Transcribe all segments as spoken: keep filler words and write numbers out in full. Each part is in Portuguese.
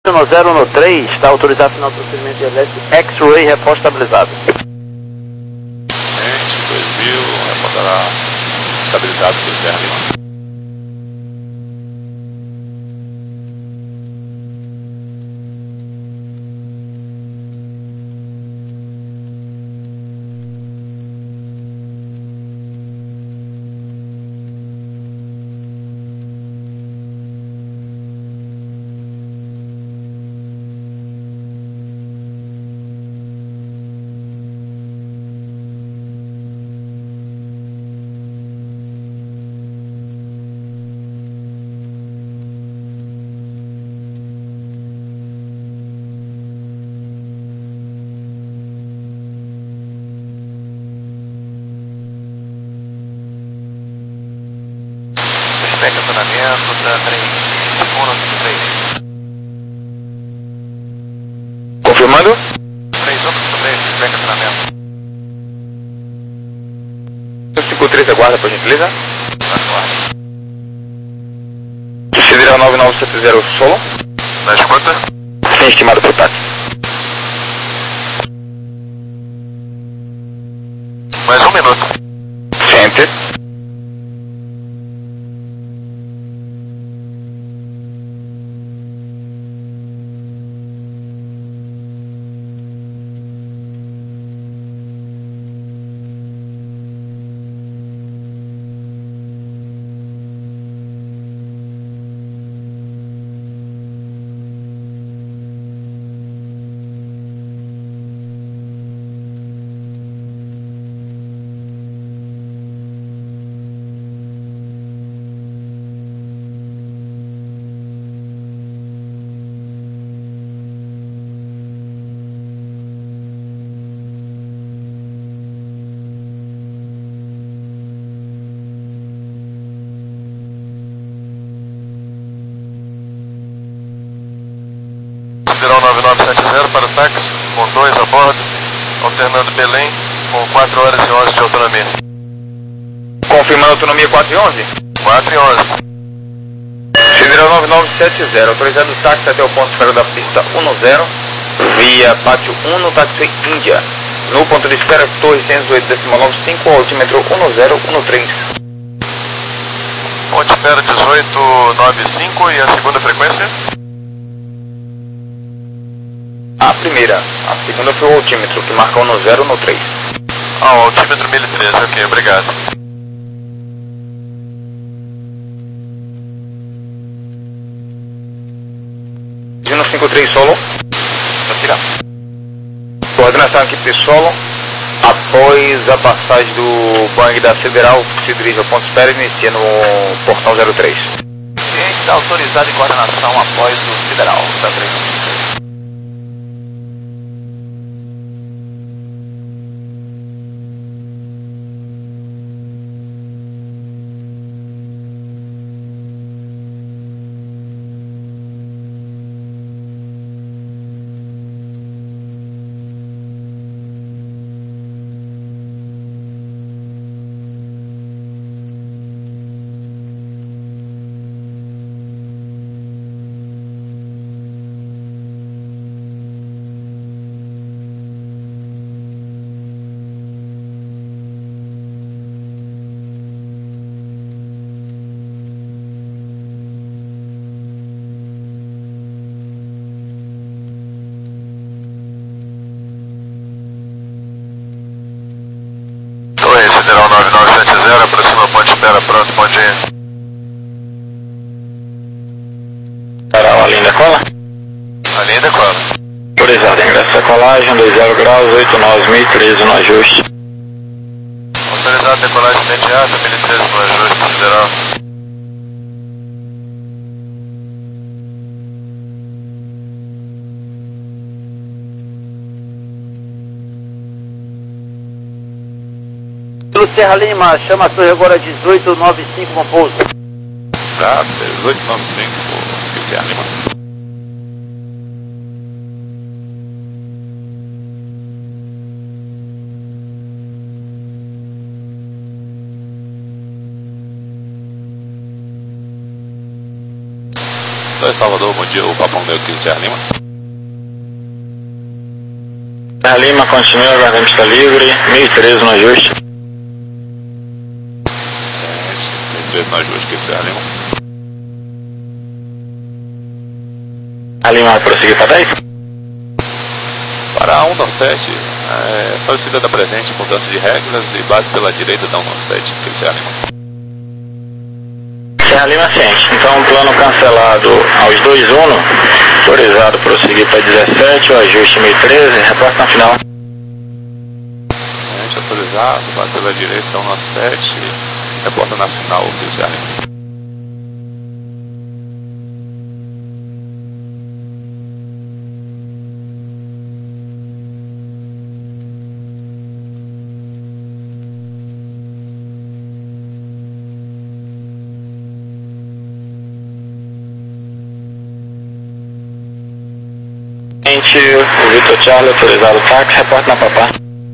no zero no três, está autorizado final do procedimento de elétrico X-Ray repórter estabilizado. dois mil, reportará estabilizado pelo Serra Lima. Acionamento da três, segundo três. Confirmando? três, outro três, feedback acionamento. cinco três, aguarda, por gentileza. Aguarda. Sideral nove nove sete zero solo. Na escuta? Sim, estimado por táxi. Mais um minuto. Sente. Sideral nove nove sete zero para o táxi, com dois a bordo, alternando Belém, com quatro horas e onze de autonomia. Confirmando autonomia quatro e onze? quatro e onze. Sideral nove nove sete zero, autorizado o táxi até o ponto de espera da pista dez, via Pátio um no táxi Índia. No ponto de espera, Torre cento e oito vírgula noventa e cinco, altímetro dez treze. Ponte espera dezoito noventa e cinco e a segunda frequência? A primeira, a segunda foi o altímetro, que marca dez no três. Ah, o altímetro mil e treze, ok, obrigado. Dino cinco três solo. Retirar. Coordenação equipe solo. Após a passagem do Boeing da Sideral, se dirige ao ponto de espera e inicia no portão zero três. Cliente está autorizado em coordenação após o Sideral, da três. Sideral nove nove sete zero, aproxima o ponto de espera, pronto, bom dia. Para a linha da cola? A linha da cola. Autorizado, ingresso a colagem, dois zero graus, oito nove mil e treze no ajuste. Autorizado decolagem imediata, mil e treze no ajuste, Sideral. Pelo Serra Lima, chama a torre agora dezoito noventa e cinco com pouso. Tá, dezoito noventa e cinco, que Serra Lima. Tá, Salvador, bom dia, o Papão Negro aqui do Serra Lima. Serra Lima, continua aguardando pista livre, mil e treze no ajuste. mil e treze no ajuste aqui do Serra Lima. Serra Lima vai prosseguir para dez? Para a cento e sete, é, solicita da presente mudança de regras e base pela direita da cento e sete aqui do Serra Lima. Serra Lima ciente, então plano cancelado aos dois uno, autorizado prosseguir para dezessete, o ajuste mil e treze, reporte na final. Gente, autorizado, base pela direita da cento e sete, reporta na final aqui do Serra Lima. O Vitor Charlie, autorizado o táxi, reporte na Papá.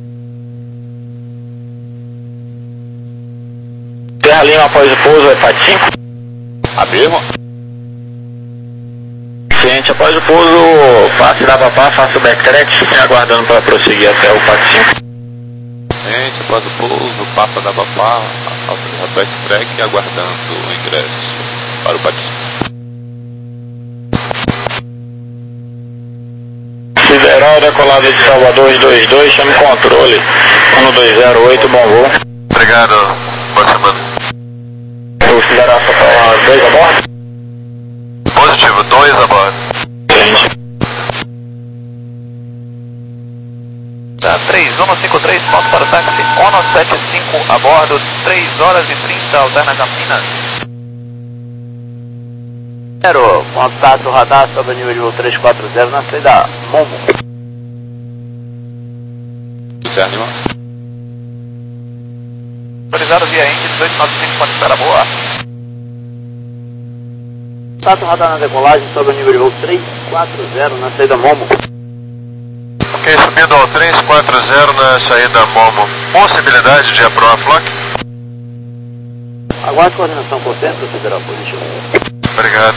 Serra Lima após o pouso, é P A T cinco? A mesma? Ciente, após o pouso, passe da Papá, faça o backtrack, aguardando para prosseguir até o P A T cinco. Gente, após o pouso, passa da Papá, a backtrack, aguardando o ingresso para o P A T cinco. Sideral, decolada de Salvador dois dois dois, chame controle, um dois zero oito, bom voo. Obrigado, boa semana. O Sideral só fala dois a bordo? Positivo, dois a bordo. Gente. Tá, três um cinco três, ponto para o táxi, cento e setenta e cinco a bordo, três horas e trinta, alterna Campinas. Zero, contato radar sobre o nível de voo trezentos e quarenta na saída Momo. Serra Lima. Autorizado via Indy dezoito noventa e cinco, pode estar a boa. Contato radar na decolagem sobre o nível de voo trezentos e quarenta na saída Momo. Ok, subindo ao trezentos e quarenta na saída Momo. Possibilidade de aprovar flock? Aguarde coordenação por centro, Federal Position. Obrigado.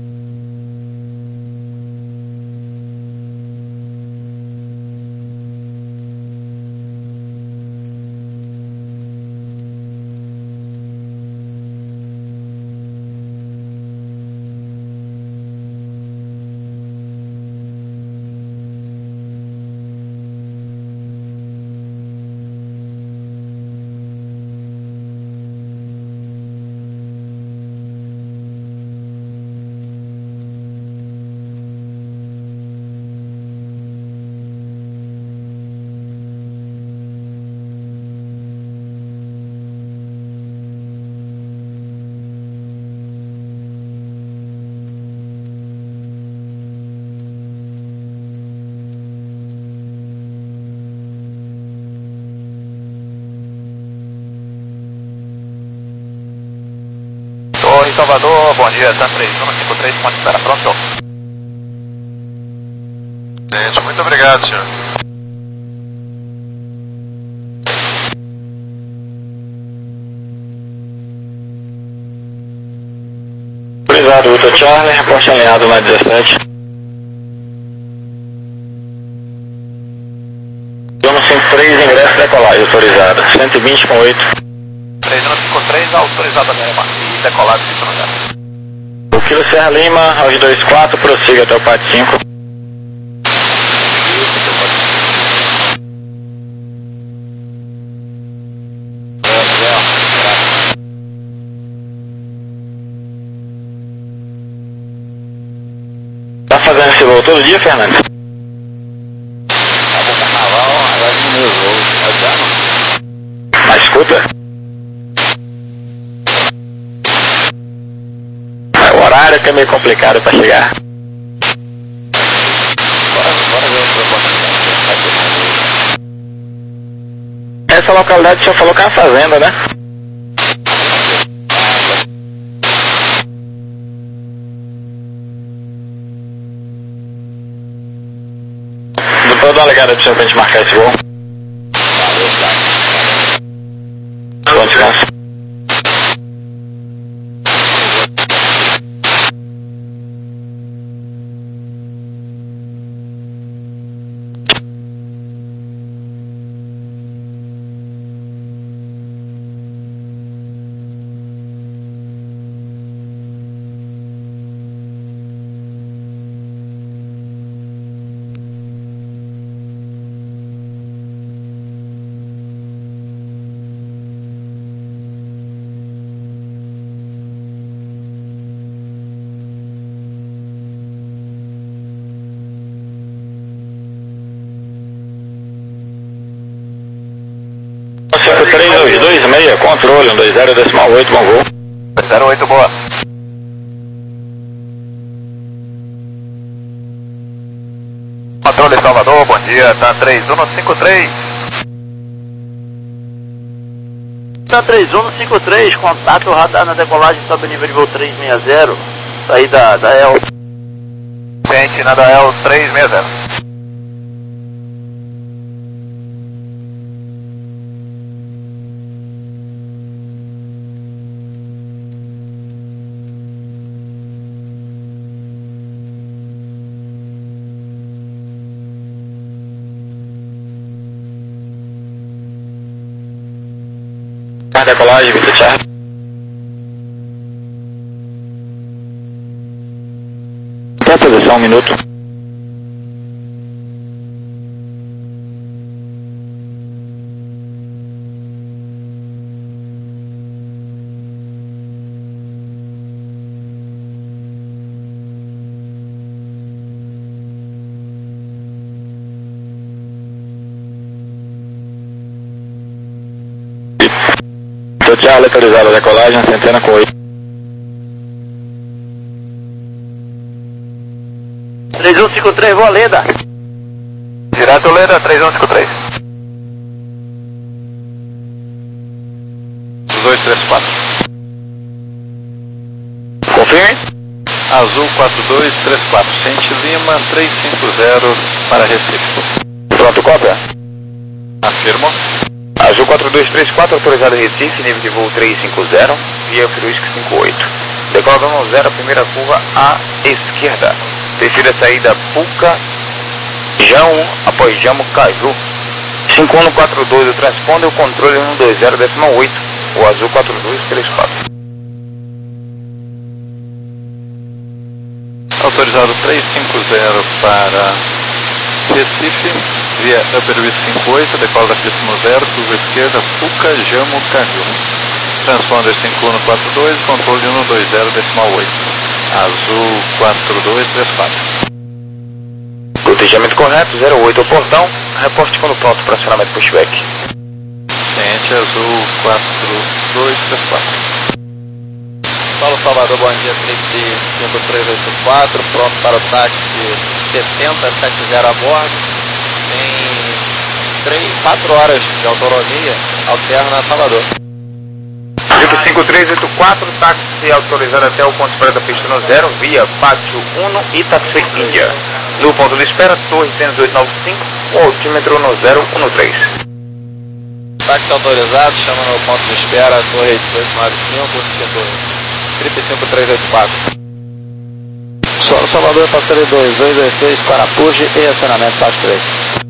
Torre Salvador, bom dia, San três um cinco três, pode estar pronto. Gente, muito obrigado, senhor. Autorizado, Vitor Charlie, reporte alinhado na dezessete. cento e cinquenta e três, ingresso decolagem, autorizado, cento e vinte com oito. três um cinco três, autorizado a minha e decolado de lugar. O Kilo Serra Lima, aos dois quatro, prossiga até o P A T cinco. Tá fazendo esse voo todo dia, Fernando? Acabou o carnaval, agora diminuiu o voo. Tá dando? Mas escuta. O horário que é meio complicado para chegar. Bora, bora ver outra oportunidade. Vai ter mais voo. Essa localidade você falou que é uma fazenda, né? Depois dá uma ligada pra gente marcar esse voo. Bom descanso. Controle, um dois zero decimal oito, bom voo. zero oito, boa. Controle Salvador, bom dia, tá três um cinco três. Tá três um cinco três, contato radar na decolagem sob nível de voo trezentos e sessenta, saída da E L. Gente, na da E L trezentos e sessenta. Decolagem, Vista Charlie. Até posição, um minuto. Charlie, autorizado a decolagem, centena com oito. três um cinco três, voa Leda. Direto Leda, três um cinco três. dois três quatro. Confirme. Azul quatro dois três quatro, Sente Lima três cinco zero para Recife. Pronto, cópia. Afirmo. Azul quatro dois três quatro, autorizado em Recife, nível de voo trezentos e cinquenta, via Fruisc cinquenta e oito. Decola no zero, primeira curva à esquerda. Terceira saída Puca, Jão, após Jamo, Caju. cinco um quatro dois, o transponder, o controle um dois zero decimal oito, o Azul quatro dois três quatro. Autorizado trezentos e cinquenta para Recife, via Upper cinquenta e oito, decola da pista no zero, curva esquerda, Puca, Jamo, Caju. Transponder cinco um quatro dois, controle um dois zero decimal oito. Azul quatro dois três quatro. Protegamento correto, zero oito ao portão, reporte quando pronto para acionamento pushback. Ciente Azul quatro dois três quatro. Paulo Salvador, bom dia, três cinco três oito quatro, pronto para o táxi setenta setenta a bordo. Tem quatro horas de autonomia, alterna Salvador. cinco três oito quatro, táxi autorizado até o ponto de espera da pista no zero, via Pátio Uno e Taxi Índia. No ponto de espera, Torre cento e oito noventa e cinco, o altímetro no zero um três. Táxi autorizado, chama no ponto de espera, Torre dezoito noventa e cinco, cinco cinco três oito quatro. Salvador, passageiro dois dois dois três, Parapuge e acionamento táxi três.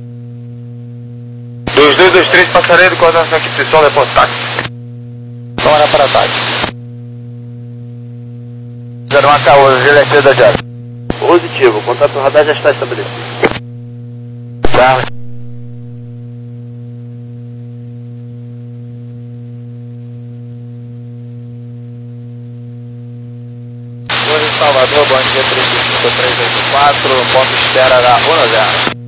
dois dois dois três, passageiro, coordenação equipe pessoal, reporte táxi. Bora para táxi. zero um K onze, G L S da Jazz. Positivo, contato radar já está estabelecido. Charlie. Torre Salvador, bom dia, três cinco três oito quatro, ponto de espera da um zero.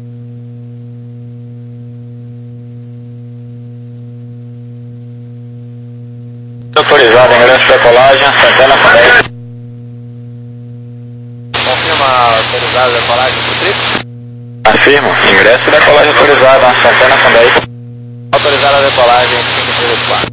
Autorizado, ingresso de decolagem, Santana com dez. Confirma autorizado a decolagem por trip? Afirmo, ingresso de decolagem autorizado, Santana com dez. Autorizada a decolagem cinco três oito quatro.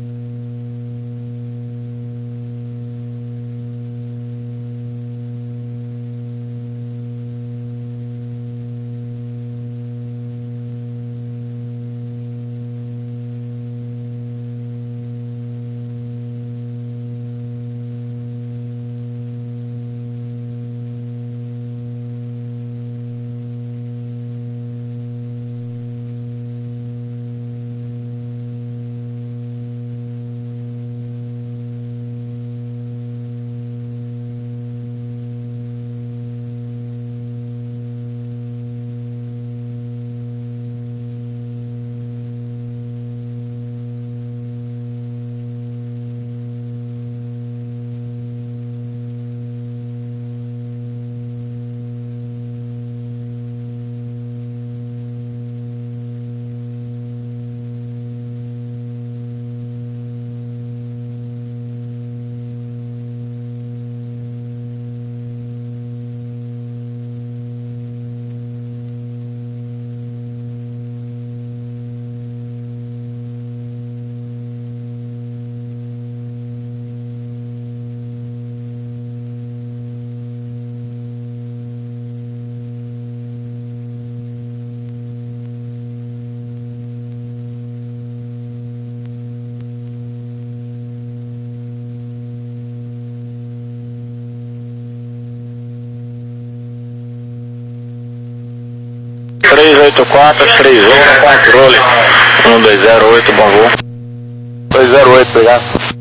três oito quatro, três um no controle. um dois zero oito, bom voo. dois zero oito, obrigado.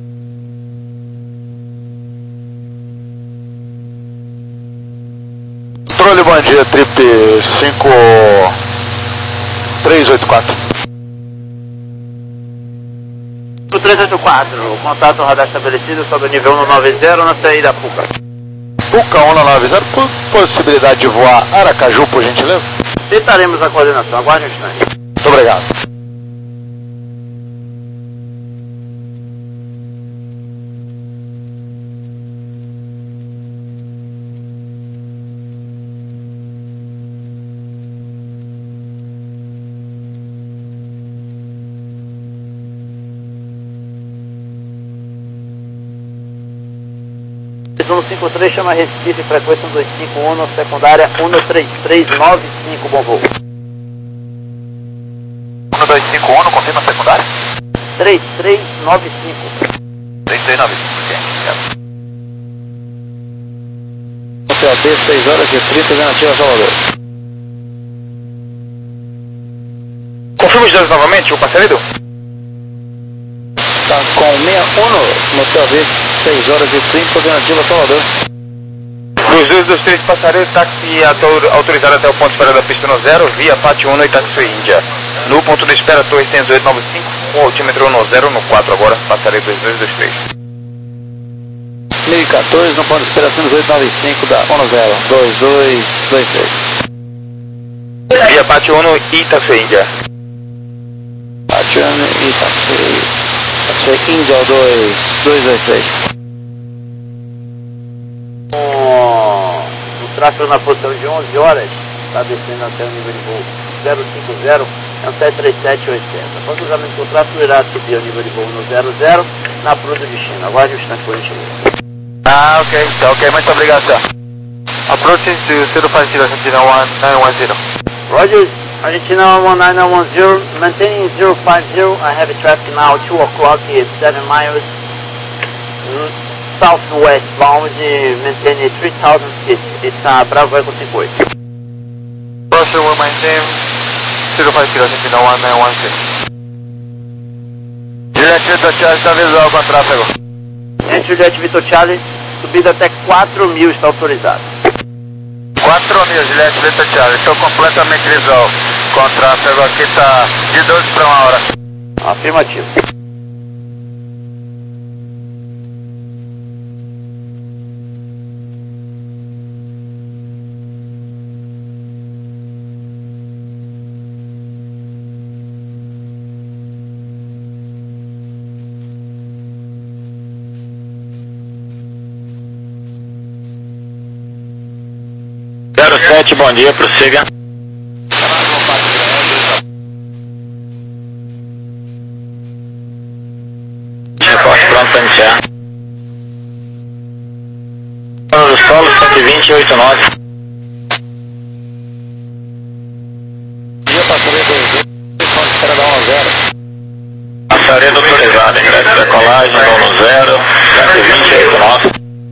Controle, bom dia, Trip cinco três oito quatro. três oito quatro, contato radar estabelecido sobre o nível cento e noventa na saída Puca. Puca cento e noventa, por possibilidade de voar Aracaju, por gentileza? Tentaremos a coordenação, aguarde um instante. Muito obrigado. cento e cinquenta e três chama Recife, frequência cento e cinquenta e um, secundária cento e trinta e três noventa e cinco, bom voo. um dois cinco um, confirma a secundária? três três nove cinco. três três nove cinco, ok. P O T, seis horas e trinta, negativa Salvador. Confirma os dados novamente, o passageiro? Tá com sessenta e um no P O V, seis horas e trinta, alternativa Salvador. Dos dois dos três passageiros, táxi autorizado até o ponto de espera da pista no zero, via Pátio um no Itaquí, Índia. No ponto de espera, Torre cento e oito noventa e cinco, com altímetro no zero, no quatro agora, passageiro dos dois dos três. mil e quatorze, no ponto de espera cento e oito noventa e cinco da um zero, dois dois dois três. Via Pátio um no Itaquí, Índia. Pátio um no Itaquí, Itaquí, Índia dois dois dois três. O tráfego na posição de onze horas, está descendo até o nível de voo zero cinco zero, é um sete três sete oitenta. Após o cruzamento do tráfego, irá subir o nível de voo no zero zero, na Prua do Destino. Aguarde um instante por gentileza. Ah, ok, tá ok, muito obrigado, senhor. Approaching to zero five zero, Argentina one nine one zero. Roger, Argentina one nine one zero, maintaining zero five zero, I have a traffic now, two o'clock, it's seven miles. Southwest bound, maintaining three thousand feet. It's uh, Bravo Echo cinco oito. Roger, we'll maintain zero five zero, Argentina one nine one zero. Juliette Vitor Charlie está visual com tráfego. Entre Juliette Vitor Charlie, subida até quatro mil está autorizado. quatro mil, Juliette Vitor Charlie, estou completamente visual com tráfego, aqui está de doze para uma hora. Afirmativo. zero sete, bom dia, prossiga. Reporte pronto para iniciar. Plano do solo, cento e vinte, oitenta e nove. Dia passageiro dois dois, ponto de espera da um zero. Passageiro autorizado, ingresso da colagem, dono zero, cento e vinte, oitenta e nove.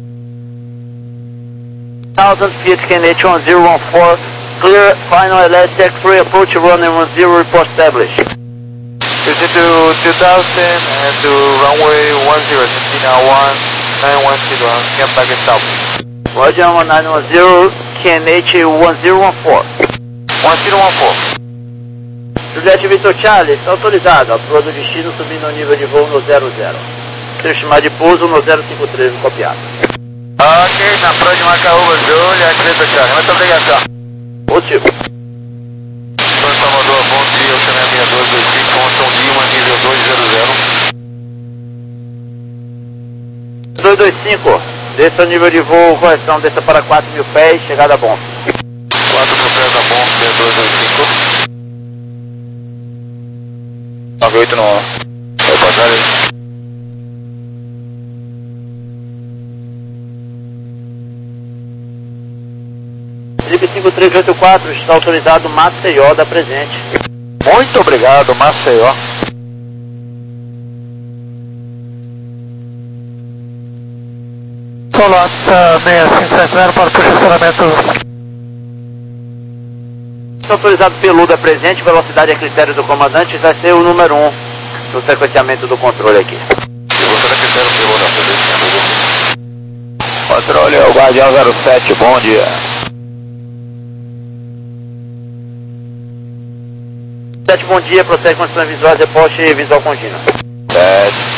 Thousand feet, K N H one zero one four, clear, final elastic, free approach, runway one zero, report established. Proceed to two thousand and to runway one zero, Argentina one nine one zero, and get back established. Roger, one nine one zero, K N H one zero one four. one zero one four. Juliette Vitor Charlie, está autorizado, a Prua do Destino subindo o nível de voo no zero zero. Seu estimado de pouso no zero cinco três, no copiado. Ok, na Prua de Macaúba, Juliette Vitor Charlie, muito obrigado, senhor. Motivo. São Salvador, bom dia, Oceania seis dois dois cinco, Constão Lima, nível dois zero zero. dois dois cinco, desça o nível de voo, correção, desça para quatro mil pés, chegada a bom. quatro mil pés da bom, dois dois cinco. nove oito no Oi, passagem. Felipe cinco três oito quatro, está autorizado Maceió da presente. Muito obrigado, Maceió. Solota seis cinco sete zero para posicionamento. autorizado peludo é presente, velocidade é critério do comandante, vai ser o número um no sequenciamento do controle aqui. Controle, é o Guardião zero sete, bom dia. sete, bom dia, procede com condições visuais, reposte visual contínua. sete.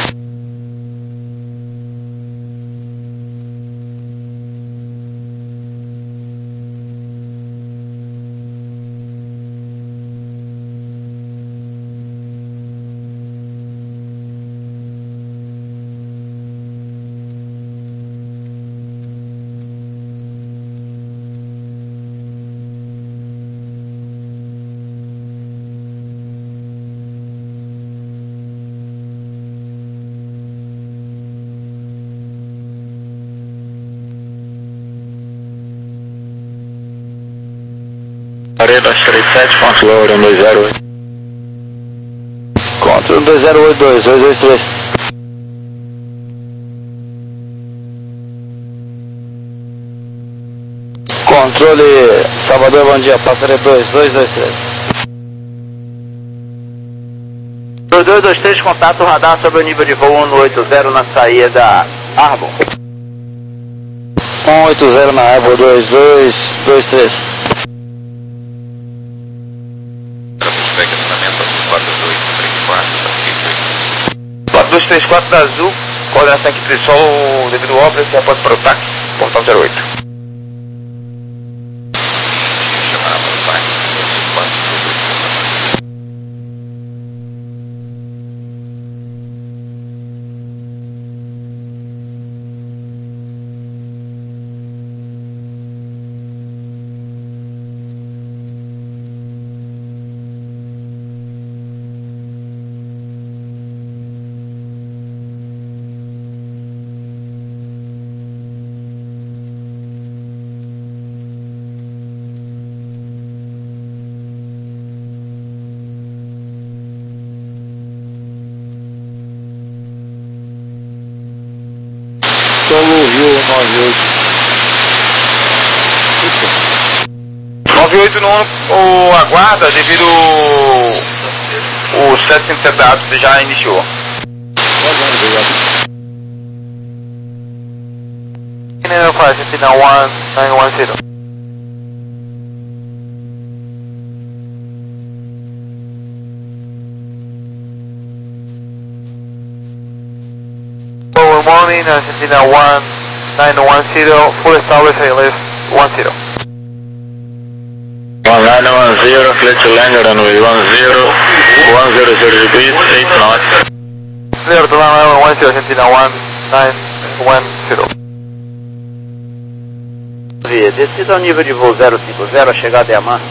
Arena trinta e sete, controle um dois zero oito. Controle um dois zero oito dois, dois dois três. Controle Salvador, bom dia, passaria dois dois dois três. dois dois dois três, contato radar sobre o nível de voo um oito zero na saída Arbor. um oito zero na Arbor, dois dois dois três. quatro dois três quatro da Azul, coordenação aqui de sol devido a obras, reporte para o táxi, portão zero oito. Solo Rio nove oito. nove oito no o aguarda devido o sete cinco sete dados já iniciou. Good morning, Argentina one nine one zero, full established, I left one zero. one nine one zero, clear to land runway one zero, one zero zero degrees, eight knots. Clear to land one zero, Argentina one nine one zero. Descida ao nível de voo zero cinco zero, a chegada é a mar.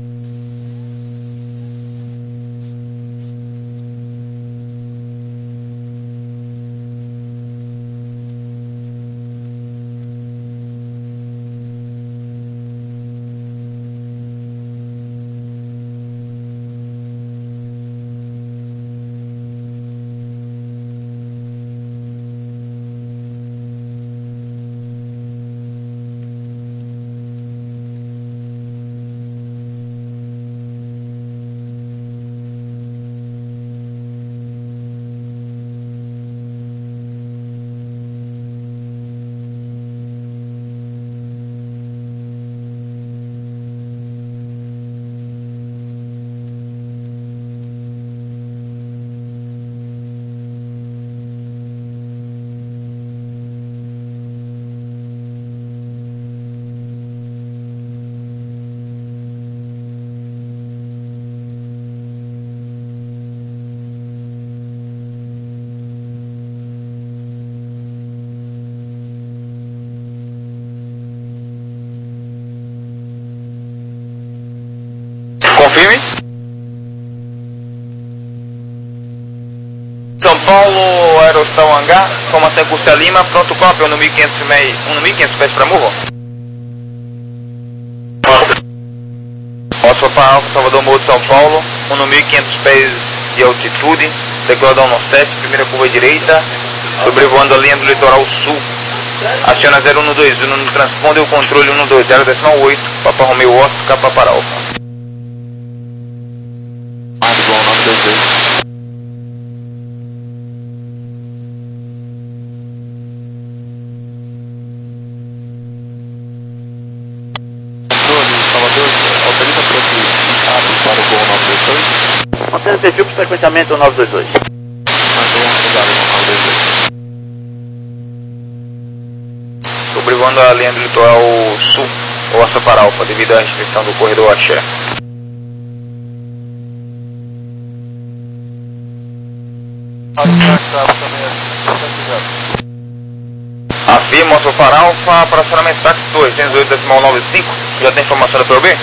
Confirme. São Paulo, Aerostal Hangar, formação Cursa Lima, pronto cópia, um mil e quinhentos pés para Morro. Oscar para Alfa, Salvador Morro de São Paulo, um mil e quinhentos pés de altitude, decoladão nordeste, primeira curva direita, sobrevoando a linha do litoral sul. Aciona zero um dois um no transponder o controle um dois zero oito, Papa Romeo Oscar, Papa para Alfa. Descendo perfil para frequenciamento nove dois dois. Sobrevoando a linha do litoral sul, ou a Sopar Alfa, devido à restrição do corredor Axé. Afirma a Sopar Alfa para acionamento táxi dois, duzentos e oito ponto noventa e cinco. Já tem informação da P O B?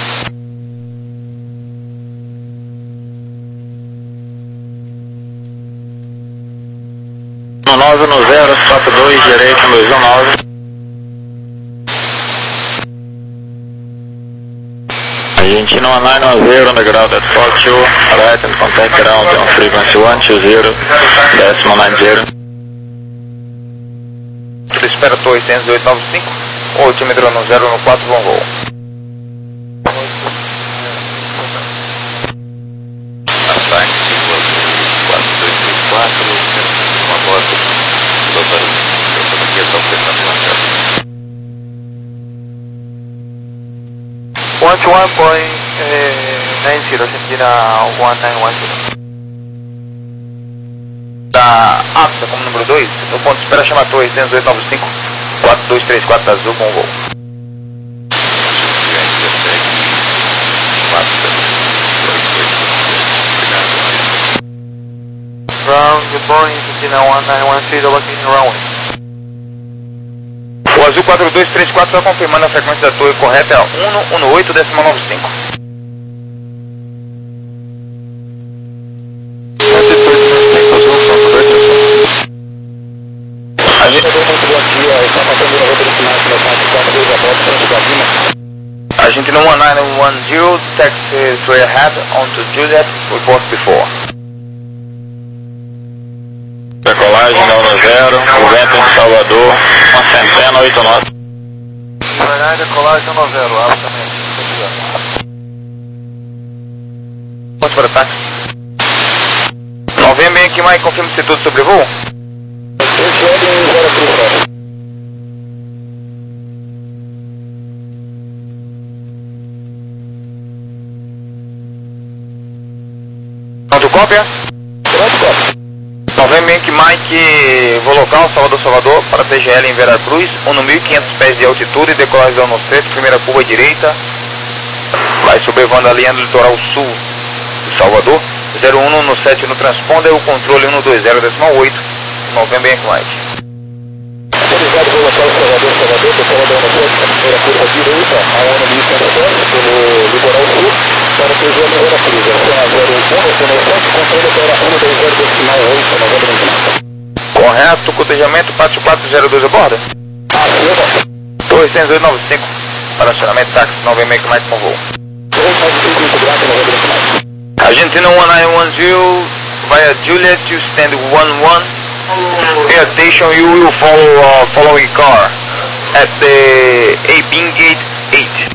nove no zero, quatro dois, direito, dois um nove. Argentina one nine one zero, on the ground at four two, right and contact ground on frequency one two zero, decimal nine zero. Espera Torre oitocentos e oito ponto noventa e cinco, oitímetro no zero no quatro, bom voo. Ataque quatro dois três quatro, uma moto, doutor, eu aqui estou pensando na casa. one two one point nine zero, Argentina one nine one zero. Da apta como número dois, no ponto de espera chama Torre oitocentos e oito ponto noventa e cinco, quatro dois três quatro azul, bom voo. Ground, good morning, Argentina one nine one zero, looking runway. O azul quatro dois três quatro está confirmando a frequência da torre correta, é a um um oito ponto noventa e cinco. A gente A gente no one nine one zero, taxi straight ahead onto Juliet, report before. Decolagem não no zero, o vento em Salvador, uma centena, oito nove. Devagar, decolagem no zero, altamente. Ponto para táxi. Novembro aqui, Mike, confirma se tudo sobrevoo. Pronto, cópia? Pronto, cópia. Novembro Yankee Mike, voo local, Salvador, Salvador, para T G L em Veracruz, um mil e quinhentos pés de altitude, decolagem no centro, primeira curva direita, vai sobrevoando a linha do litoral sul de Salvador, zero um no sete no transponder, o controle um dois zero decimal oito, Novembro Yankee Mike. Autorizado voo local, Salvador, Salvador, decolagem no centro, primeira curva direita, a um mil e quinhentos pés, pelo litoral sul, para T G L em Veracruz, zero um no sete, controle para um dois zero decimal oito, Novembro Yankee Mike. Correto, cotejamento, Pátio quatro zero dois a bordo. Torre oitocentos e oito ponto noventa e cinco, para acionamento táxi, Novembro Yankee Mike com voo. Argentina one nine one zero, via Juliet, you stand one one. Pay attention, you will follow uh, following car at the A-Beam Gate eight.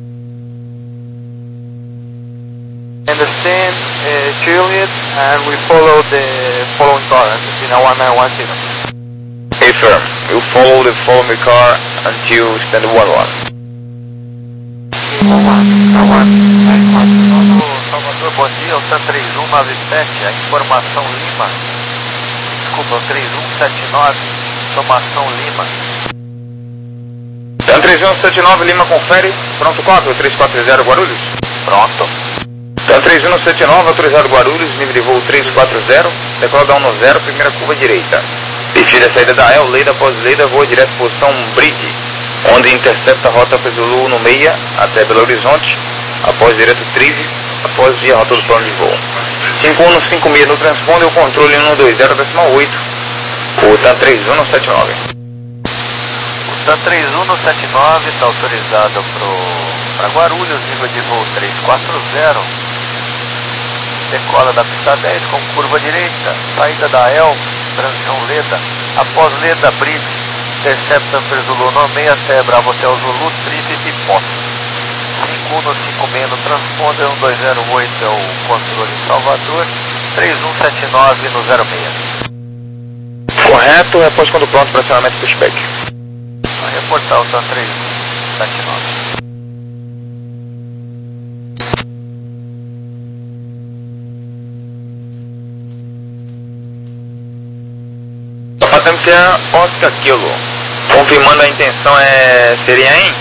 Understand, uh, Juliet, and we follow the following car, Argentina one nine one zero. Affirm, you follow the following car until stand one one. Salvador, bom dia, o T A três um nove sete, a informação Lima. Desculpa, o três um sete nove, informação Lima. T A três um sete nove, Lima confere, pronto cópia, três quatro zero Guarulhos. Pronto. T A três um sete nove, autorizado Guarulhos, nível de voo três quatro zero, decola da um zero, primeira curva direita. Define a saída da E L, Leida após Leida, voa direto posição Bridge, onde intercepta a rota Zulu no meia, até Belo Horizonte, após direto Trive, após via rota do plano de voo. cinco um cinco seis no transponder, o controle um dois zero decimal oito, o T A três um sete nove. O T A três um sete nove está autorizado para Guarulhos, nível de voo três quatro zero. Decola da pista dez com curva direita, saída da E L, transição Leda, após Leda, Bridge, intercepta Zulu no meia até Bravo Hotel Zulu, Trive e Posse. cinco um cinco seis no transponder, um dois zero oito é o controle em Salvador, três um sete nove no zero seis. Correto, repórter quando pronto para acionamento pushback. Vai reportar o T A três um sete nove. Fatame Sierra Oscar Kilo. Confirmando a intenção é seria em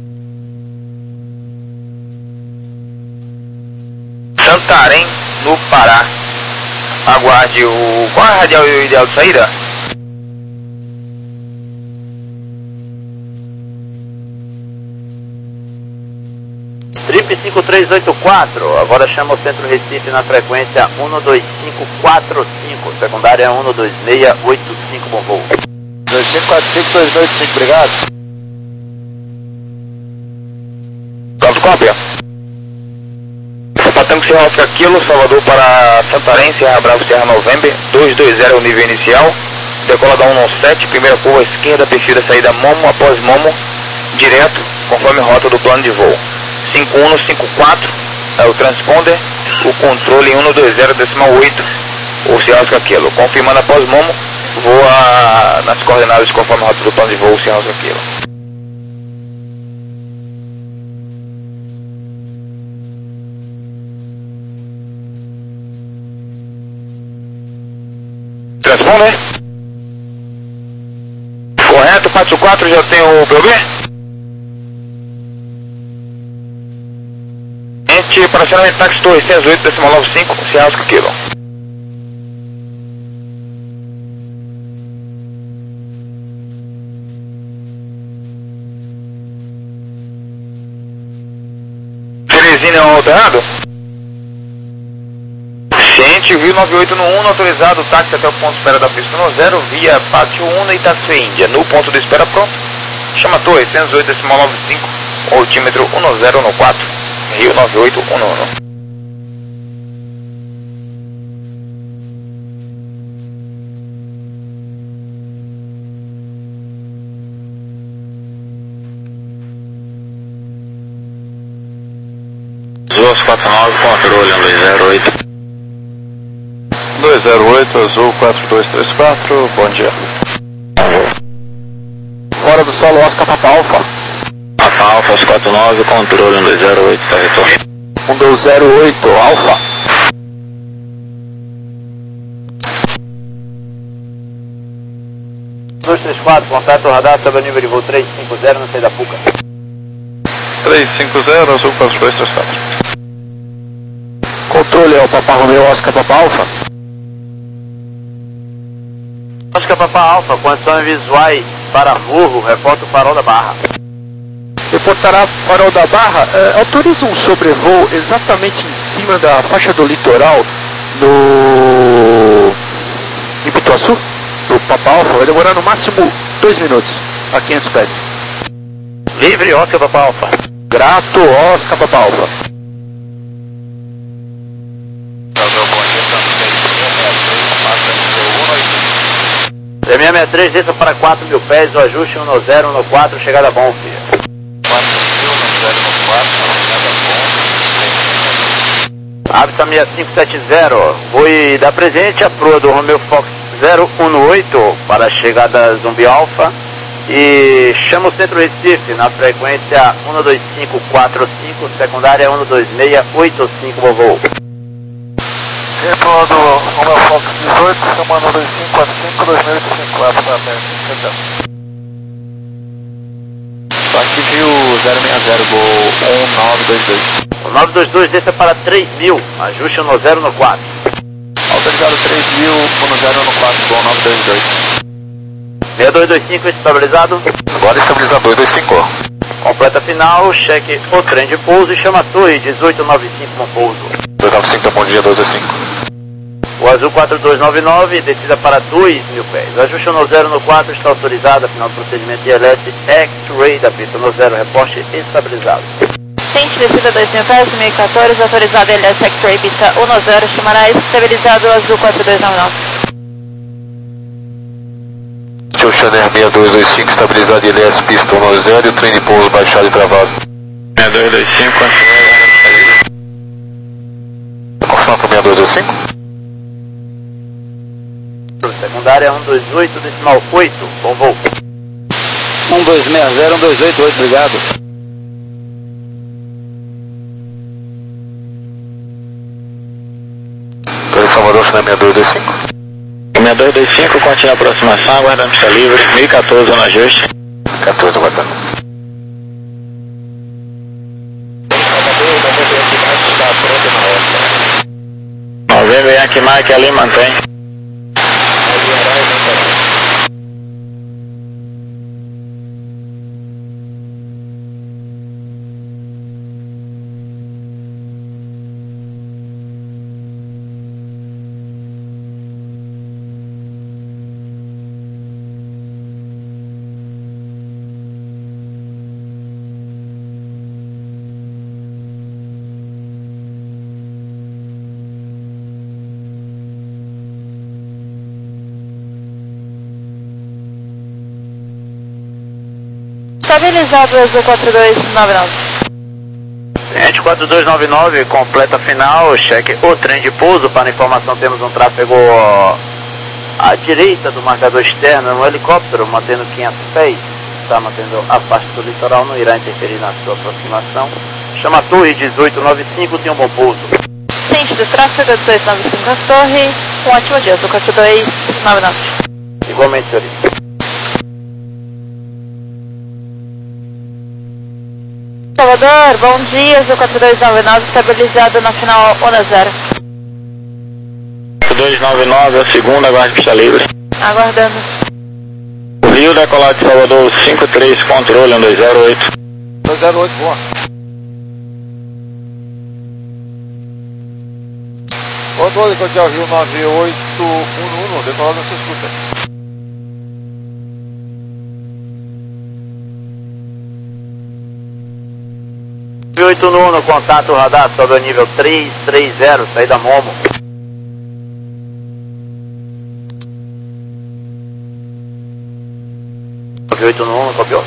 Santarém, no Pará. Aguarde o... Qual é a radial ideal de saída? Trip cinco três oito quatro, agora chama o Centro Recife na frequência um dois cinco quatro cinco, secundária um dois seis oito cinco, bom voo. dois cinco quatro cinco dois oito cinco, obrigado. Caso cópia. Fatame Sierra Oscar Kilo, Salvador para Santarém, Serra Bravo, Serra November, dois dois zero o nível inicial, decola da um sete, primeira curva esquerda, perfil saída Momo, após Momo, direto, conforme rota do plano de voo. cinco um cinco quatro é o transponder, o controle um dois zero decimal oito, o Sierra Oscar Kilo. Confirmando após Momo, voa nas coordenadas conforme rota do plano de voo, Sierra Oscar Kilo. Transponder. Correto, quatro quatro, já tem o P O B? Gente, para acionamento táxi Torre seis oito decimal nove cinco, Sierra Oscar Kilo. Teresina é um alterado? Ciente, Rio nove oito no um, autorizado, táxi até o ponto de espera da pista no zero, via Pátio um e Taxi Índia. No ponto de espera pronto, chama Torre seis oito decimal nove cinco, altímetro um zero um quatro, Rio nove oito um um. Duas quatro nove, controle um dois zero oito. dois zero oito, Azul quatro dois três quatro, bom dia. Fora do solo, Oscar Papa Alfa. Papa Alfa quatro nove, controle um dois zero oito, tá retorno. um dois zero oito, Alfa. dois três quatro, contato radar sobre o nível de voo três cinco zero, não sei da Puca. três cinco zero, Azul quatro dois três quatro. Controle é o Papa Romeo Oscar Papa Alfa. Oscar Papa Alfa, condições visuais para Morro, reporta o farol da Barra. Reportará farol da Barra, é, autoriza um sobrevoo exatamente em cima da faixa do litoral no em Pituaçu, do Papa Alfa, vai demorar no máximo dois minutos, a quinhentos pés. Livre, Oscar Papa Alfa. Grato, Oscar Papa Alfa. seis seis sessenta e três, desça para quatro mil pés, o ajuste um zero um quatro, chegada bom, filha. quatro mil, um zero um quatro, chegada bom. Avisa seis cinco sete zero, voe da presente a proa do Romeo Fox zero um oito para a chegada Zumbi Alfa e chama o Centro Recife na frequência um dois cinco quatro cinco, secundária um dois seis oito cinco, bom voo. Retorno do Romeo Fox dezoito, chamando um dois cinco quatro cinco dois seis cinco quatro para a América. Aqui viu zero seis zero, voo um nove dois dois. O nove dois dois desça para três mil, ajuste um zero um quatro. Autorizado três mil, um zero um quatro, voo nove dois dois. seis dois dois cinco estabilizado. Agora estabilizador dois cinco. Completa final, cheque o trem de pouso e chama a torre dezoito nove cinco com pouso. dois nove cinco, bom dia, dois dois cinco. O azul quatro dois nove nove, descida para dois mil pés. O ajuste no zero no quatro está autorizado, final do procedimento I L S X-Ray da pista no zero, reporte estabilizado. Ciente, descida dois mil pés, dois mil e quatorze, autorizado I L S X-Ray pista um zero, chamará estabilizado azul quatro dois nove nove. Tio Chanel seis dois dois cinco, estabilizado I L S pista um zero e o trem de pouso baixado e travado. seis dois dois cinco, Confirma para seis dois dois cinco. Secundária um dois oito decimal oito, bom voo. um dois seis zero, um dois oito oito, obrigado. Torre Salvador, Chanel seis dois dois cinco. seis dois dois cinco, continua a aproximação, aguardando está livre, mil e quatorze no ajuste. quatorze, aguardando. Novembro Yankee Mike ali, mantém. Estabilizado Azul quatro dois nove nove. Cliente quatro dois nove nove, completa final, cheque o trem de pouso. Para informação, temos um tráfego à direita do marcador externo, um helicóptero mantendo quinhentos pés, está mantendo a faixa do litoral, não irá interferir na sua aproximação. Chama a Torre dezoito noventa e cinco, tem um bom pouso. Ciente do tráfego dezoito noventa e cinco a Torre, um ótimo dia, Azul quatro dois nove nove. Igualmente, senhorita. Salvador, bom dia, Azul quatro dois nove nove, estabilizado na final um zero. quatro dois nove nove, é o segundo, aguarde pista livre. Aguardando. Rio, decolado de Salvador, cinco três, controle, um dois zero oito. dois zero oito, boa. Controle, Cordial Rio nove oito um um, decolado na sua escuta. oito no contato radar, sobe ao nível três três zero, saída Momo. nove oito um, copiou.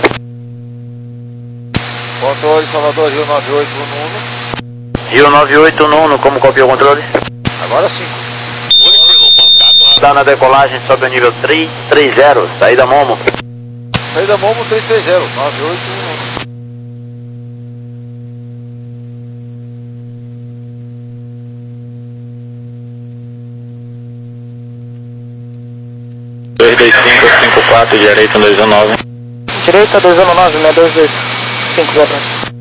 Controle Salvador, Rio nove oito um um. Rio nove oito um, como copiou o controle? Agora sim. Está na decolagem, sobe ao nível três três zero, saída Momo. Saída Momo três três zero, nove oito um um. dois dois cinco, cinco quatro, direita dois um nove. Direita dois um nove, né? dois dois cinco zero.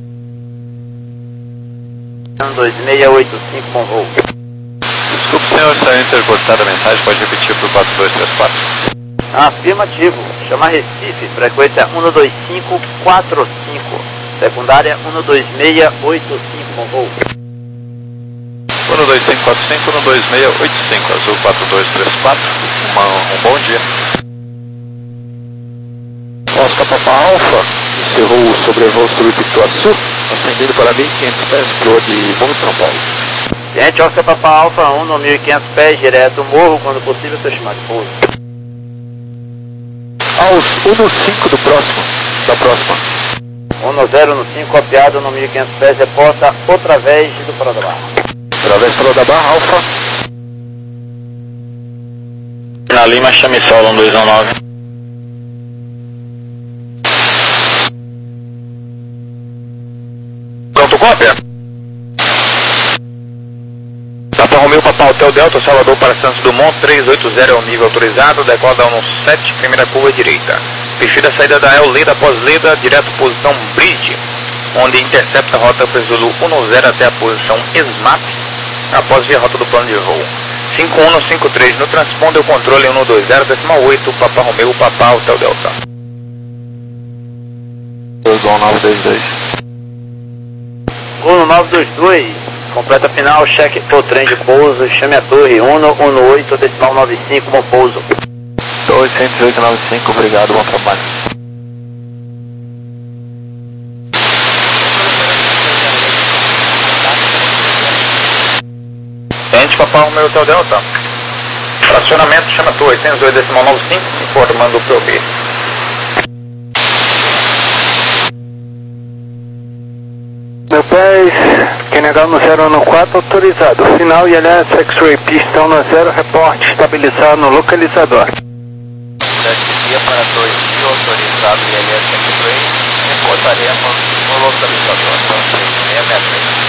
dois seis oito cinco, bom voo. Desculpe, senhor, saiu intercortada a mensagem, pode repetir para o quatro dois três quatro. Afirmativo, chama Recife, frequência um dois cinco quatro cinco, secundária um dois seis oito cinco, bom voo. um dois cinco quatro cinco, um dois seis oito cinco, Azul quatro dois três quatro, Uma, um bom dia. Oscar Papa Alfa, encerrou o sobrevoo sobre Pituaçu, ascendendo para mil e quinhentos pés, flor de Morro de São Paulo. Cliente Oscar Papa Alfa, um no mil e quinhentos pés, direto morro, quando possível, seu chamado de pouso. Aos um no cinco do próximo, da próxima. um no zero no cinco, copiado no mil e quinhentos pés, reporta outra vez do Pará da Barra. Através Pará da Barra, Alfa. Na Lima, chame solo, um dois um nove. Pronto, cópia. Papa Romeu, Papa Hotel Delta, Salvador para Santos Dumont, trezentos e oitenta é o nível autorizado, decola da um sete, primeira curva direita. Perfil da saída da El Leda após Leda, direto posição Bridge, onde intercepta a rota Zulu um zero até a posição SMAP, após via rota do plano de voo. cinco um cinco três no transponder, o controle um dois zero, decimal oito, Papa Romeu, Papa Hotel Delta. dois um nove dois dois. um nove dois dois, completa final, cheque o trem de pouso, chame a torre um um oito, decimal nove cinco, bom pouso. dois zero oito nove cinco, obrigado, bom trabalho. Cliente Papa Romeu Hotel Delta. Fracionamento, chama a torre oitocentos e oito, decimal nove cinco, informando o P O B. Meu pés, K N H no zero um quatro, autorizado. Final I L S X-Ray pista um zero, reporte estabilizado no localizador. Dia para dois mil, autorizado I L S X-Ray, reportaremos no localizador, então três seis metros.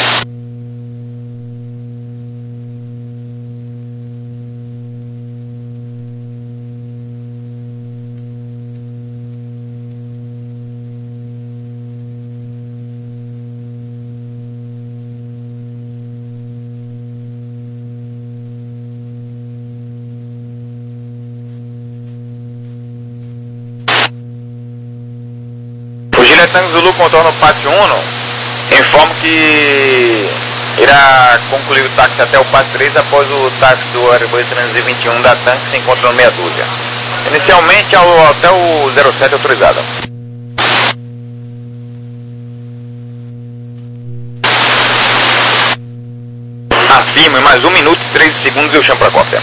Tango Zulu, contorno Pátio Uno, informo que irá concluir o táxi até o Pátio três após o táxi do Airbus trezentos e vinte e um da TAM, que se encontra no meia dúzia. Inicialmente ao, até o zero sete autorizado. Afirmo, em mais um minuto e treze segundos eu chamo para a cópia.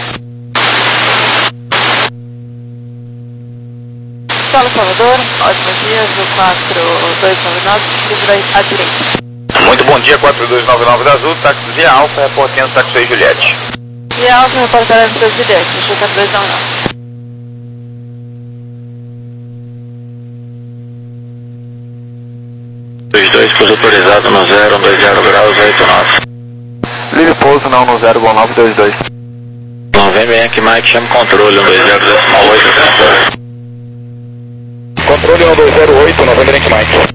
Paulo Salvador, ótimos dias, o quatro dois nove nove, livre à direita. Muito bom dia, quatro dois nove nove da Azul, táxi Via Alfa, reportando táxi aí Juliette. Via Alfa, reportando para Juliette, Juca dois nove nove. dois dois, pouso autorizado no zero, um dois zero graus, oito nove. Livre pouso não no zero, bom nove dois dois. Novembro Yankee Mike, chama controle, um dois zero decimal oito. Controle um dois zero oito, Novembro Yankee Mike.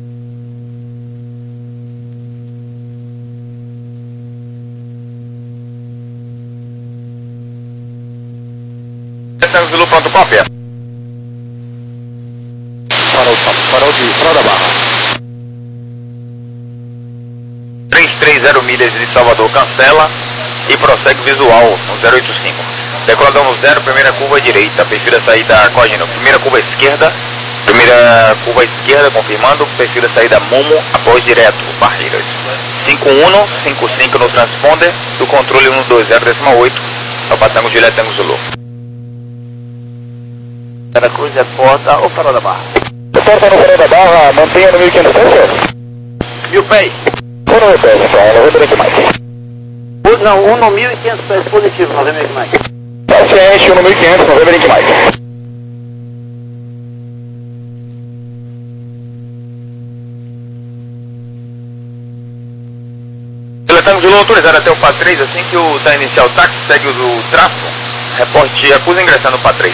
Tango Zulu, pronto, cópia. Farol, farol de farol da Barra. trezentos e trinta milhas de Salvador, cancela e prossegue visual no zero oito cinco. Decolador no zero, primeira curva direita, perfil da saída Cogino, primeira curva esquerda, primeira curva esquerda, confirmando, perfil da saída Momo, após direto, barreiras. cinco um cinco cinco no transponder, do controle um dois zero decimal oito, ao Patango Juliette Tango Zulu. Santa Cruz é porta ou farol da Barra? Porta no farol da Barra, mantenha no mil e quinhentos pés. Mil pés. Um mil pés, pessoal, Novembro Yankee Mike. Não, um no mil e quinhentos pés positivo, Novembro Yankee Mike. Paciente, um no mil e quinhentos, Novembro Yankee Mike. Tango Zulu autorizado até o P A três, assim que o tá iniciar o táxi, segue o tráfego, reporte acusa ingressando no P A três.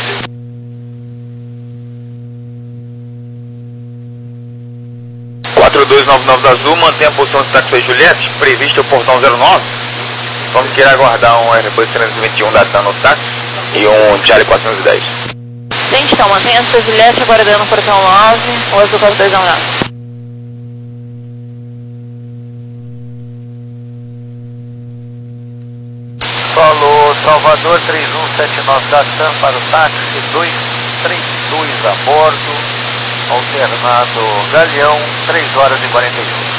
quatro dois nove nove da Azul, mantém a posição de táxi Juliette, previsto o portão zero nove. Vamos querer aguardar um Airbus trezentos e vinte e um da TAM no táxi e um Charlie quatrocentos e dez. Gente, então, mantenha a Juliette aguardando o portão nove, o Azul quatro dois nove nove. Falou, Salvador três um sete nove da TAM para o táxi dois três dois a bordo, alternado Galeão, três horas e quarenta e um.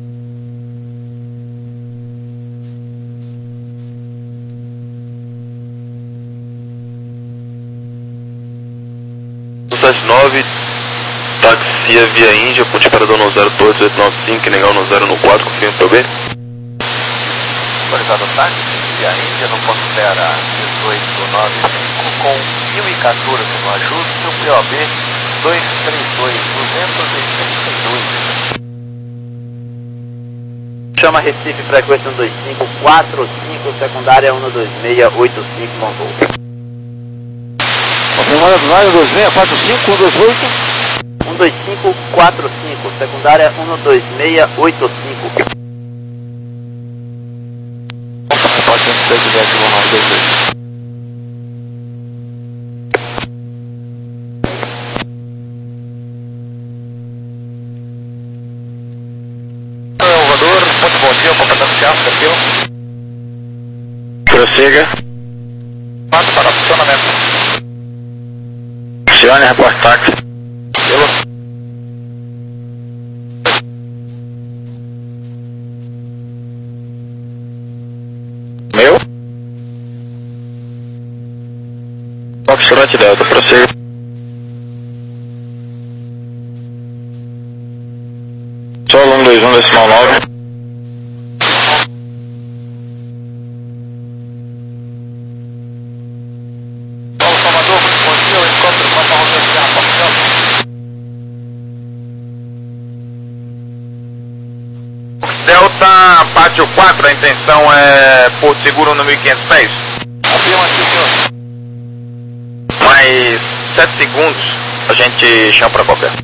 sete nove, táxi via Índia, ponte parador no zero dois oito nove cinco, legal no zero no quatro, confirma para o B. Autorizado o táxi via Índia no ponto Terra dezoito nove cinco com mil e quatorze no ajuste, o P O B dois três dois, duzentos e trinta e dois. Chama Recife, frequência um dois cinco quatro cinco, secundária um dois seis oito cinco, Montou. Confirmada do nove dois seis quatro cinco um dois oito. um dois cinco quatro cinco, secundária um dois seis oito cinco. Pode ser que Juliette bom nove dois dois. Salvador, muito bom dia, comandante Thiago, perfil. Prossiga. quatro para funcionamento. Acione, reporte táxi. Pelo Meu? Foxtrot Delta, prossiga. Solo um dois um decimal nove. Paulo Salvador, muito bom dia, o helicóptero Papa Rodoviária, Porto Delta, pátio quatro, a intenção é Porto Seguro no mil e quinhentos pés. Afirmativo, senhor. Mais sete segundos, a gente chama para qualquer.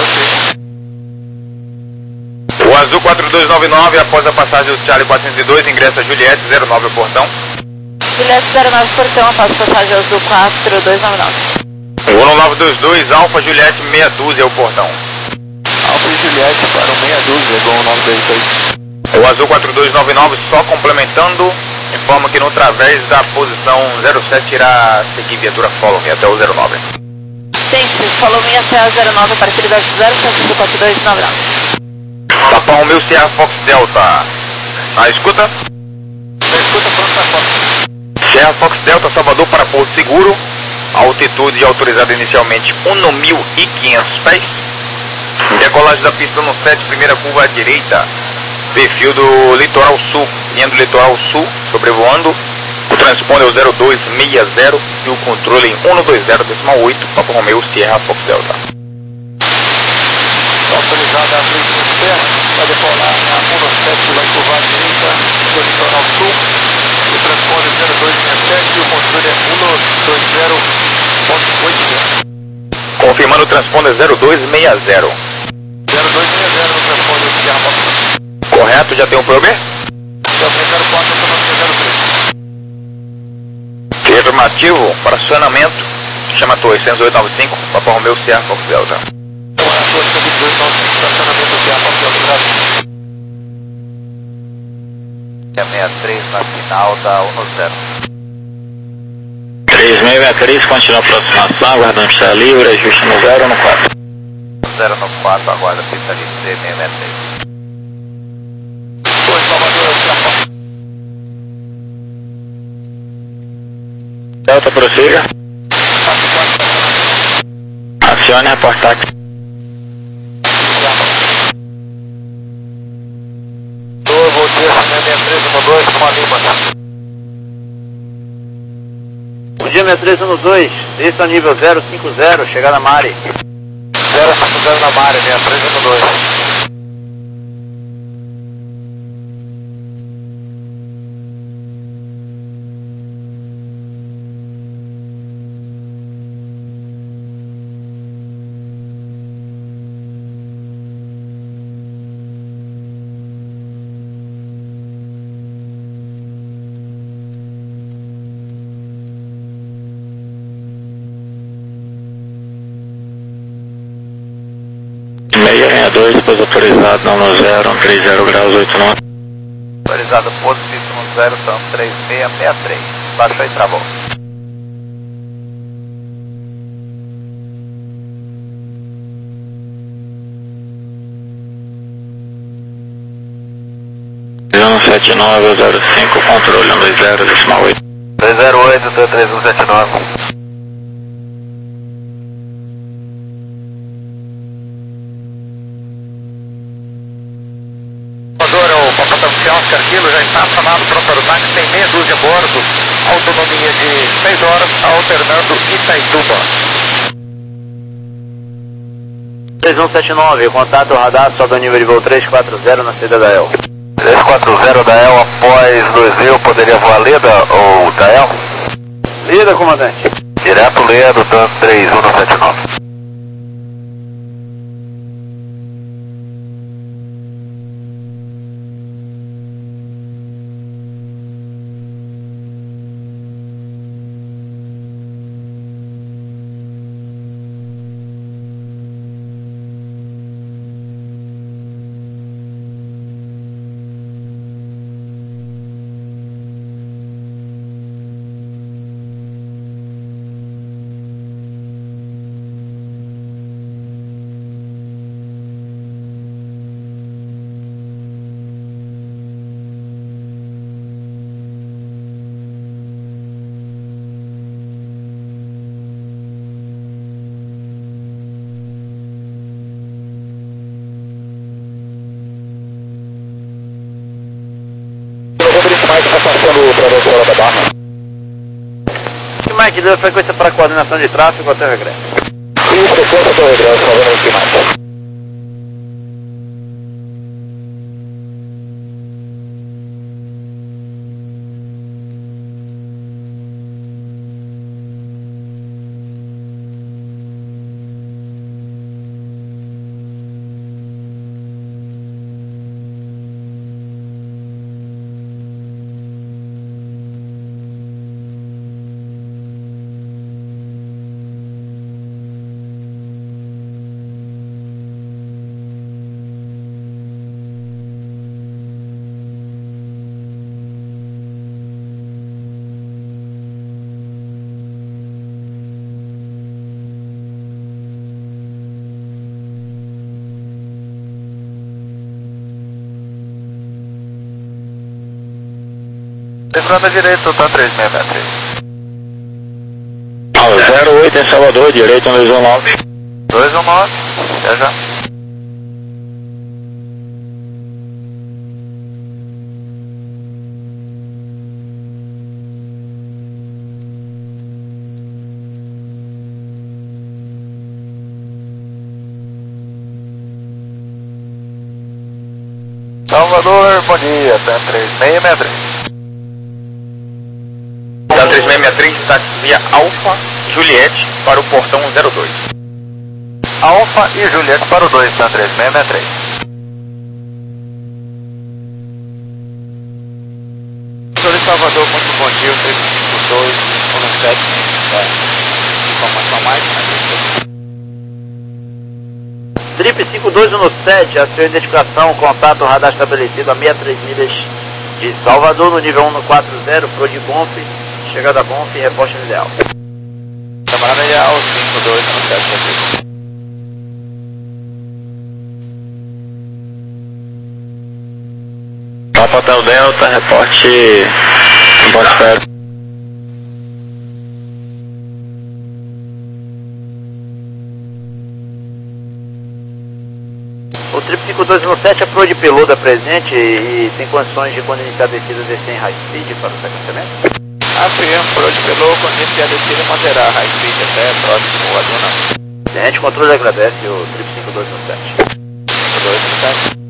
O Azul quatro dois nove nove, após a passagem do Charlie quatrocentos e dois, ingressa Juliette zero nove ao portão. Juliette zero nove portão, após passagem Azul quatro dois nove nove. O um nove dois dois, Alfa Juliette meia dúzia ao portão. Alfa Juliette para o meia dúzia, Gol nove dois dois. O Azul quatro dois nove nove, só complementando, informa que no través da posição zero sete irá seguir viatura Follow Me até o zero nove. Sim, Follow Me até a zero nove a partir das zero sete quatro dois nove nove. Papa Romeo Sierra Fox Delta. Na escuta? Na escuta, pronto para Fox. Sierra Fox Delta, Salvador para Porto Seguro. Altitude autorizada inicialmente um mil e quinhentos pés. Decolagem da pista no sete, primeira curva à direita. Perfil do litoral sul, linha do litoral sul, sobrevoando. O transponder é o zero dois seis zero e o controle em cento e vinte decimal oito, Papa Romeo Sierra Fox Delta. Autorizada a blitz externa, vai decolar na cento e sete, vai curvar à direita do litoral sul. O transponder zero dois seis sete e o controle é cento e vinte ponto oito zero. Confirmando o transponder zero dois seis zero. zero dois seis zero no transponder Sierra Fox Delta. Correto, já tem um prober? zero três zero quatro, zero três. Afirmativo para acionamento. Chama Torre cento e oito noventa e cinco, Papa Romeo Sierra Fox Delta. sessenta e três na final da um zero. três seis seis três, continua a aproximação, aguardando pista livre, ajuste no zero no quatro. zero no quatro, aguarda pista livre seis seis três. Delta, prossiga. Acione a porta-táxi. Bom dia, seis seis três um dois, com a Lima. Bom dia, seis três um dois, desça nível zero cinco zero, chegada na Mari. zero cinco zero na Mari, seis três um dois. seis dois, depois autorizado, não no zero, trinta graus, oito nove. Autorizado positivo no zero, são três seis seis três. Baixou e travou. um sete nove zero cinco, controle um dois zero decimal oito. três zero oito, três um sete nove. Oscar Kilo já está acionado, pronto para o táxi, tem meia dúzia a bordo, autonomia de seis horas, alternando Itaituba. três um sete nove, contato radar, sobe o nível de voo três quatro zero na saída da E L. três quatro zero da E L, após dois mil, poderia voar Leda ou da E L? Lida, comandante. Direto Leda, tanto três um sete nove. Que mais que deu a frequência para coordenação de tráfego até o regresso? Isso, frequência até o regresso, fazendo o que mais? entrando à direita, tá três seis seis três. zero oito em Salvador, direito dois um nove. dois um nove, até já. Salvador, bom dia, tá três seis seis três. Tá três seis seis três, táxi via Alfa Juliette para o portão zero dois. Alfa e Juliette para o dois, tá três seis seis três. Senhor Salvador, muito bom dia, três cinco dois um sete, informação mais, Trip cinco dois um sete, a sua identificação, contato, radar estabelecido a sessenta e três milhas de Salvador, no nível um quatro zero, Pro de Bonf, chegada a Bonf e reposta ideal. camarada ideal, cinco dois um sete. Papa Hotel Delta, reporte em ponto espera. O Trip cinco dois um sete é Pro de Peluda presente e tem condições de, quando iniciar a descida, descer em high speed para o sequenciamento? Afirmo, por de Pelô, quando iniciar a descida, manterá high speed até próximo a Duna. Tenente controle agradece o Trip cinco dois um sete. cinco dois um sete.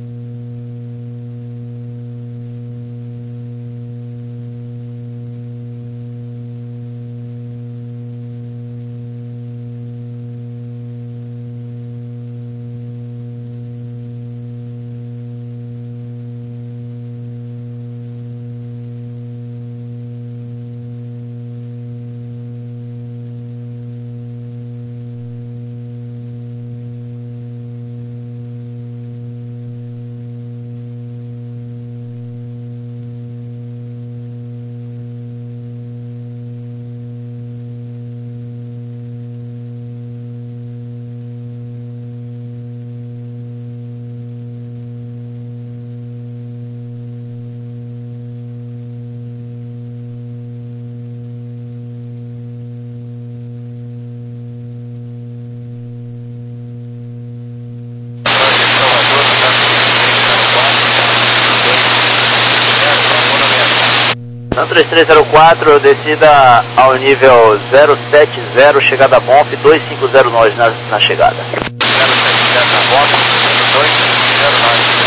três três zero quatro, descida ao nível zero sete zero, chegada a Bonf, dois cinco zero nós na, na chegada. zero sete zero na Bonf, dois cinco zero nós.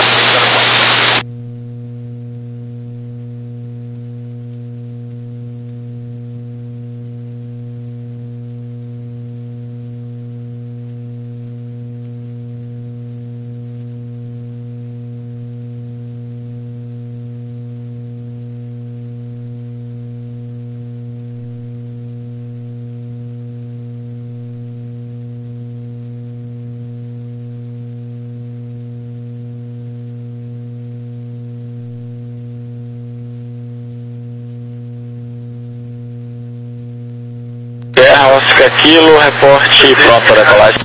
Terra, Oscar Kilo, reporte pronto para decolagem.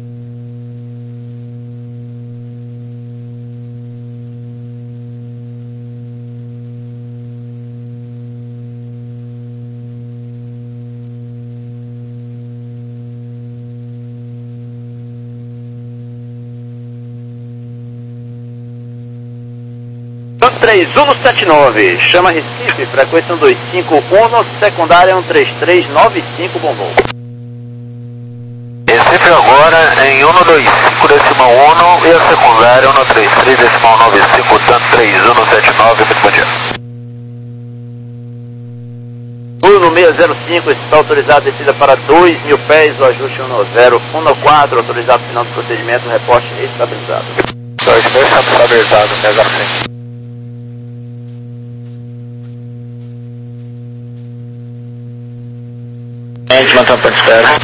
três um sete nove, chama Recife, frequência um dois cinco um, secundária um três três nove cinco, bom voo. Recife agora em um dois cinco decimal um e a secundária um três três decimal nove cinco, tanto três um sete nove, muito bom dia. Turno seis zero cinco, está autorizado descida para dois mil pés, o ajuste um zero um quatro, autorizado final do procedimento, reporte estabilizado. dois dois estabilizado, seis zero cinco. Gente, mantém o ponto de espera.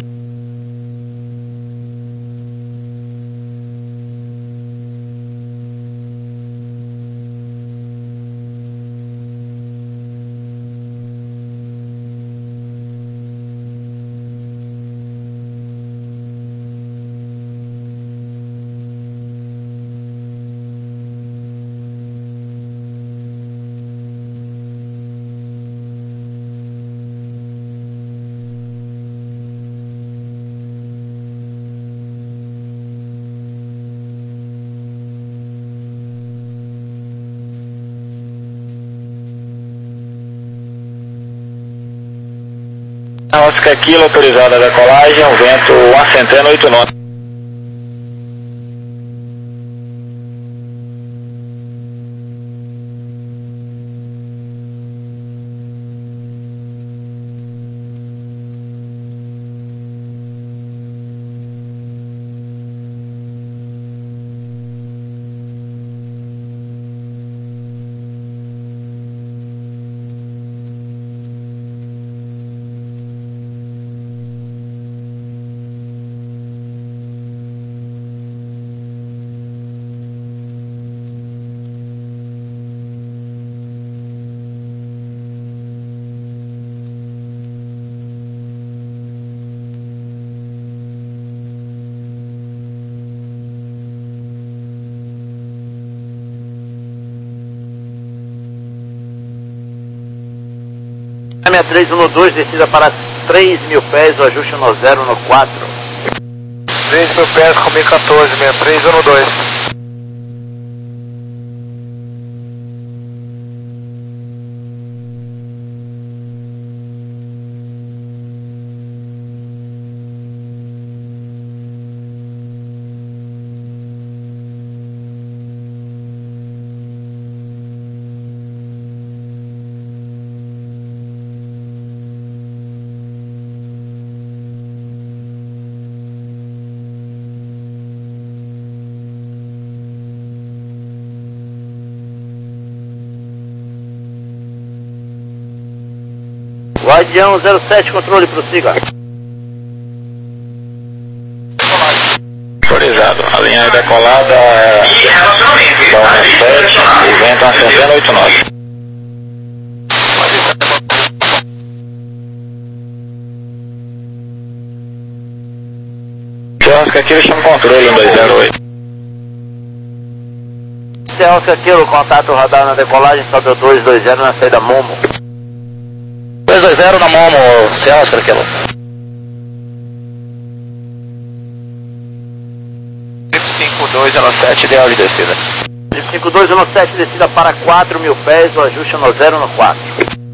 Oscar Kilo, autorizada a decolagem, o vento uma centena, oito nove. sessenta e três um dois, descida para três mil pés, o ajuste no zero no quatro. três mil pés com mil e quatorze, sessenta e três um dois. Guardião zero sete, controle, prossiga. Autorizado, a linha decolada é da sete, o vento uma centena, oito nove. Oscar Kilo, chama controle, um dois zero oito. Oscar Kilo, contato radar na decolagem, sobe dois dois zero na saída Momo. dois dois zero na Momo, Oscar Kilo. cinco dois um sete, ideal de descida. cinco dois um sete, descida para quatro mil pés, o ajuste no zero no quatro.